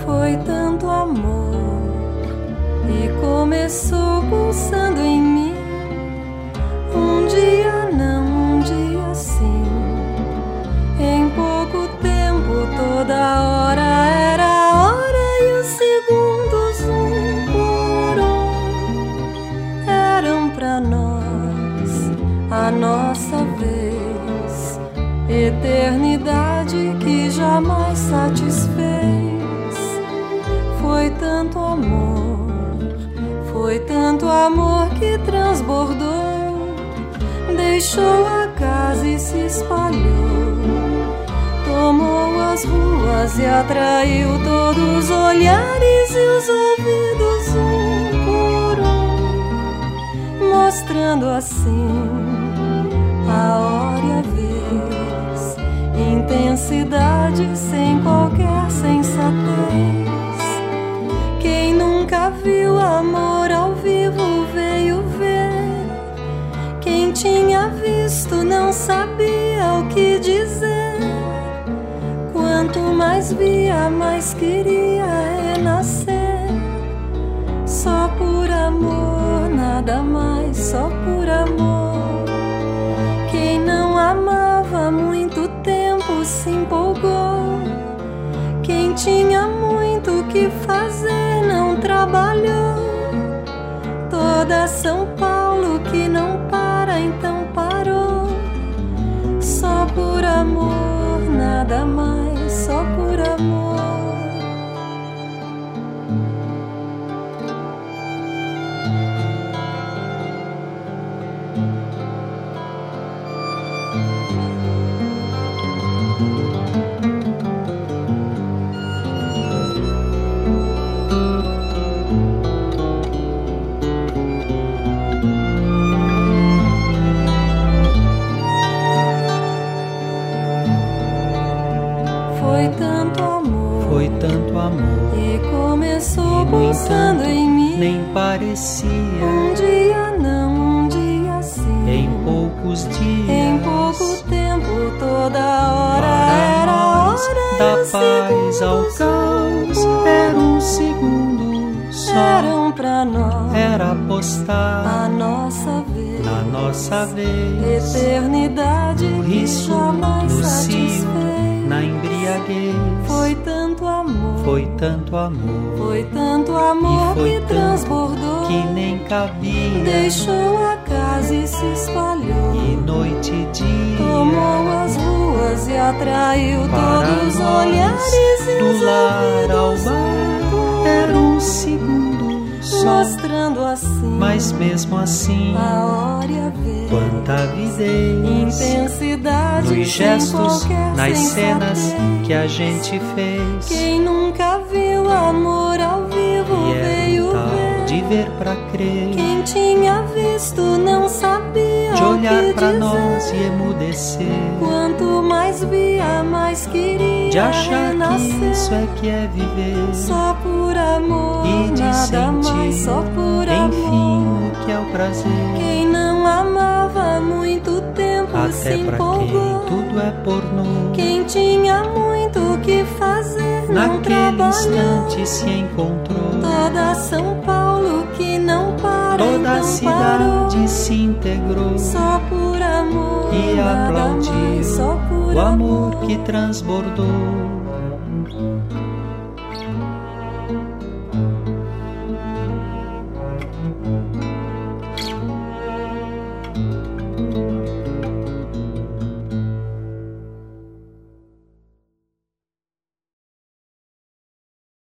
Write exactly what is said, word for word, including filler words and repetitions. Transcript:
Foi tanto amor e começou pulsando em mim. Um dia não, um dia sim. Em pouco tempo, toda hora era hora e os segundos um por um eram pra nós a nossa vez, eternidade que jamais satisfez. Foi tanto amor, foi tanto amor que transbordou, deixou a casa e se espalhou, tomou as ruas e atraiu todos os olhares e os ouvidos um por um, mostrando assim a hora e a vez, intensidade sem qualquer sensatez. Quem nunca viu amor ao vivo veio ver. Quem tinha visto não sabia o que dizer. Quanto mais via, mais queria renascer. Só por amor, nada mais, só por amor. Quem não amava há muito tempo se empolgou. Quem tinha muito que fazer não trabalhou. Toda São Paulo que não para, então parou. Só por amor, nada mais, só por amor. E começou pulsando em mim. Nem parecia. Um dia não, um dia sim. Em poucos dias. Em pouco tempo, toda hora para era nós, hora. Da paz ao caos. Era um segundo só. Eram pra nós. Era apostar a nossa vez. Na nossa vez. Eternidade no que risco, jamais no satisfez. cio, na embriaguez. Foi tanto amor. Foi tanto amor. Foi tanto amor foi que transbordou. Que nem cabia. Deixou a casa e se espalhou. E noite e dia. Tomou as ruas e atraiu para todos os nós, olhares e do os lar ao ouvidos bar. Era um segundo só. Mostrando assim. Mas mesmo assim. A hora e a vez. Quanta avidez. Intensidade. Nos gestos, nas sensatez. cenas que a gente fez. Quem nunca viu amor ao vivo e veio tal ver. De ver pra crer. Quem tinha visto não sabia de olhar o que pra dizer. Nós e emudecer. Quanto mais via, mais queria de achar renascer. Que isso é que é viver. Só por amor, e de nada sentir, mais, só por enfim, amor. O que é o prazer. Quem não amava há muito tempo até se pra empolgou. Quem tudo é pornô. Quem tinha muito o que fazer não naquele trabalhou. Instante se encontrou. Toda São Paulo que não para, toda então a cidade parou. Se integrou. Só por amor, e nada aplaudiu mais, só por o amor. amor que transbordou.